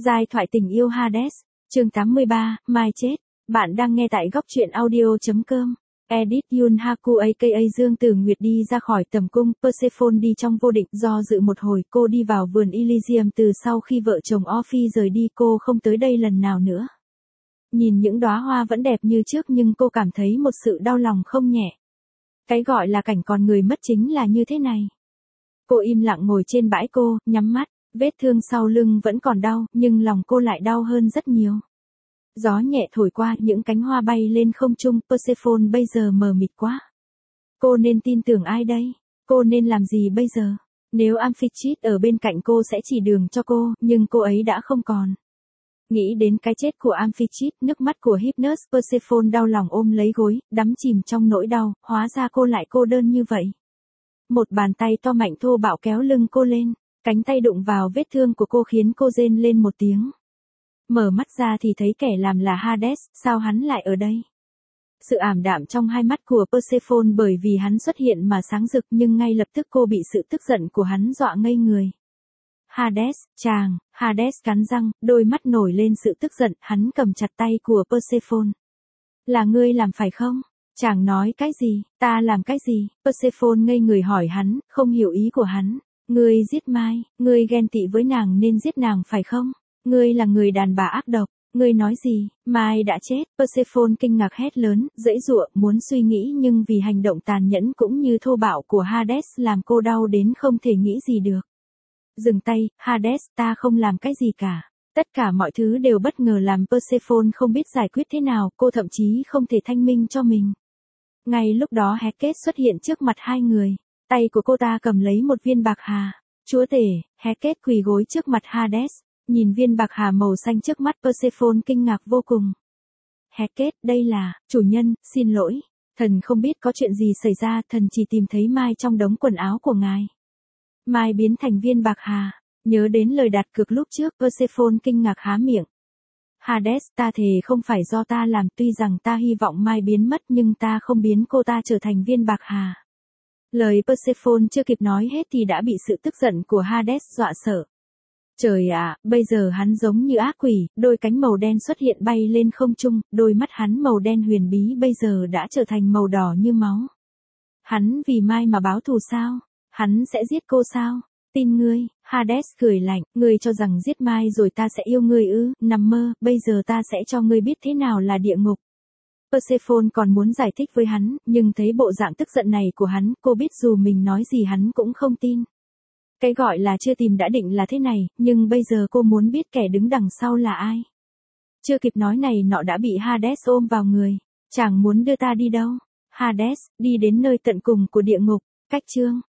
Giai thoại tình yêu Hades, chương 83, Mai chết. Bạn đang nghe tại góc truyện audio.com. Edith Yoon Haku aka Dương Tử Nguyệt đi ra khỏi tầm cung, Persephone đi trong vô định, do dự một hồi, cô đi vào vườn Elysium từ sau khi vợ chồng Orpheus rời đi, cô không tới đây lần nào nữa. Nhìn những đóa hoa vẫn đẹp như trước nhưng cô cảm thấy một sự đau lòng không nhẹ. Cái gọi là cảnh còn người mất chính là như thế này. Cô im lặng ngồi trên bãi cô, nhắm mắt, vết thương sau lưng vẫn còn đau, nhưng lòng cô lại đau hơn rất nhiều. Gió nhẹ thổi qua, những cánh hoa bay lên không trung, Persephone bây giờ mờ mịt quá. Cô nên tin tưởng ai đây? Cô nên làm gì bây giờ? Nếu Amphitrite ở bên cạnh cô sẽ chỉ đường cho cô, nhưng cô ấy đã không còn. Nghĩ đến cái chết của Amphitrite, nước mắt của Hypnos, Persephone đau lòng ôm lấy gối, đắm chìm trong nỗi đau, hóa ra cô lại cô đơn như vậy. Một bàn tay to mạnh thô bạo kéo lưng cô lên, cánh tay đụng vào vết thương của cô khiến cô rên lên một tiếng. Mở mắt ra thì thấy kẻ làm là Hades, sao hắn lại ở đây? Sự ảm đạm trong hai mắt của Persephone bởi vì hắn xuất hiện mà sáng rực, nhưng ngay lập tức cô bị sự tức giận của hắn dọa ngây người. Hades, chàng, Hades cắn răng, đôi mắt nổi lên sự tức giận, hắn cầm chặt tay của Persephone. Là ngươi làm phải không? Chàng nói cái gì, ta làm cái gì? Persephone ngây người hỏi hắn, không hiểu ý của hắn. Ngươi giết Mai, ngươi ghen tị với nàng nên giết nàng phải không? Ngươi là người đàn bà ác độc, ngươi nói gì, Mai đã chết? Persephone kinh ngạc hét lớn, giãy giụa, muốn suy nghĩ nhưng vì hành động tàn nhẫn cũng như thô bạo của Hades làm cô đau đến không thể nghĩ gì được. Dừng tay, Hades, ta không làm cái gì cả. Tất cả mọi thứ đều bất ngờ làm Persephone không biết giải quyết thế nào, cô thậm chí không thể thanh minh cho mình. Ngay lúc đó Hecate xuất hiện trước mặt hai người, tay của cô ta cầm lấy một viên bạc hà. Chúa tể, Hecate quỳ gối trước mặt Hades, nhìn viên bạc hà màu xanh trước mắt Persephone kinh ngạc vô cùng. Hecate, đây là, chủ nhân, xin lỗi, thần không biết có chuyện gì xảy ra, thần chỉ tìm thấy Mai trong đống quần áo của ngài. Mai biến thành viên bạc hà, nhớ đến lời đặt cược lúc trước, Persephone kinh ngạc há miệng. Hades, ta thề không phải do ta làm, tuy rằng ta hy vọng Mai biến mất nhưng ta không biến cô ta trở thành viên bạc hà. Lời Persephone chưa kịp nói hết thì đã bị sự tức giận của Hades dọa sợ. Trời ạ, bây giờ hắn giống như ác quỷ, đôi cánh màu đen xuất hiện bay lên không trung, đôi mắt hắn màu đen huyền bí bây giờ đã trở thành màu đỏ như máu. Hắn vì Mai mà báo thù sao? Hắn sẽ giết cô sao? Tin ngươi, Hades cười lạnh, ngươi cho rằng giết Mai rồi ta sẽ yêu ngươi ư? Nằm mơ, bây giờ ta sẽ cho ngươi biết thế nào là địa ngục. Persephone còn muốn giải thích với hắn, nhưng thấy bộ dạng tức giận này của hắn, cô biết dù mình nói gì hắn cũng không tin. Cái gọi là chưa tìm đã định là thế này, nhưng bây giờ cô muốn biết kẻ đứng đằng sau là ai. Chưa kịp nói này nọ đã bị Hades ôm vào người. Chàng muốn đưa ta đi đâu? Hades, đi đến nơi tận cùng của địa ngục. Cách chương